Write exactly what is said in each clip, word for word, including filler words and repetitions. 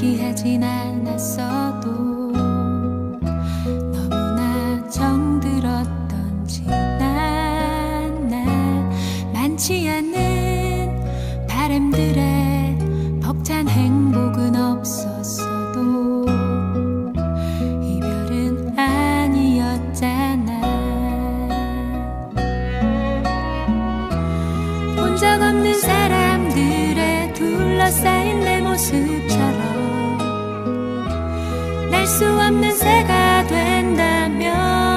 얘기하진 않았어도 너무나 정들었던 지난 날, 많지 않은 바람들의 벅찬 행복은 없었어도 이별은 아니었잖아. 본 적 없는 사람들의 둘러싸인 내 모습처럼 날 수 없는 새가 된다면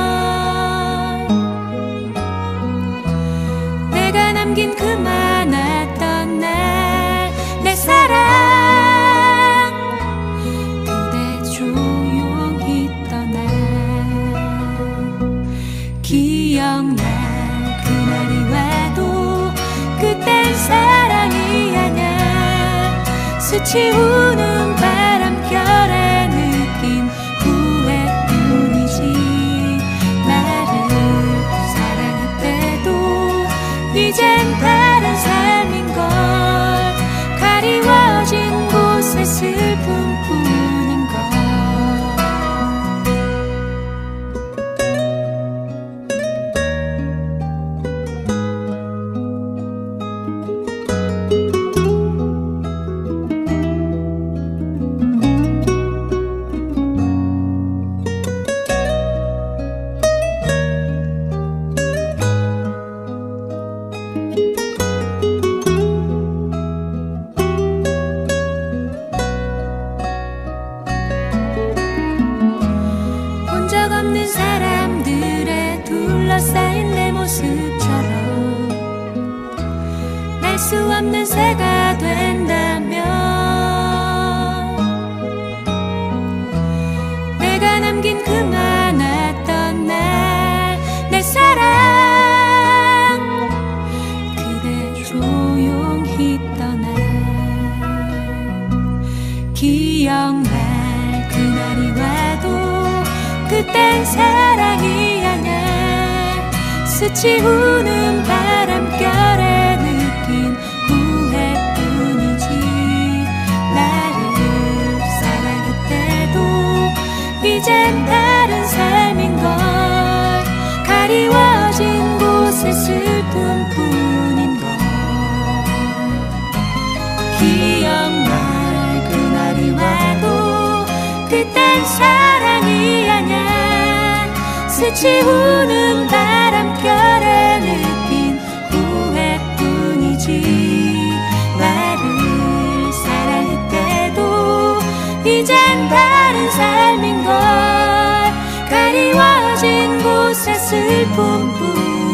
내가 남긴 그 많았던 날, 내 사랑 그대 조용히 떠나. 기억날 그날이 와도 그땐 사랑이 아냐. 스치우는 바람결에 느낀 후회뿐이지. 나를 사랑했대도 이젠 다른 삶인걸. 가리워진 곳에 슬픔뿐인걸. 본 적 없는 사람들의 둘러싸인 내 모습처럼 날 수 없는 새가 된다면 내가 남긴 그 많았던 날, 내 사랑 그대 조용히 떠나. 기억날 그날이 와도 그땐 사랑이 아냐. 스치우는 바람결에 느낀 후회뿐이지. 나를 사랑했대도 이젠 다른 삶인걸. 가리워진 곳에 슬픔뿐인걸. 기억날 그날이 와도 그땐 사랑이 아냐. 스치우는 바람결에 느낀 후회뿐이지. 나를 사랑했대도 이젠 다른 삶인걸. 가리워진 곳에 슬픔뿐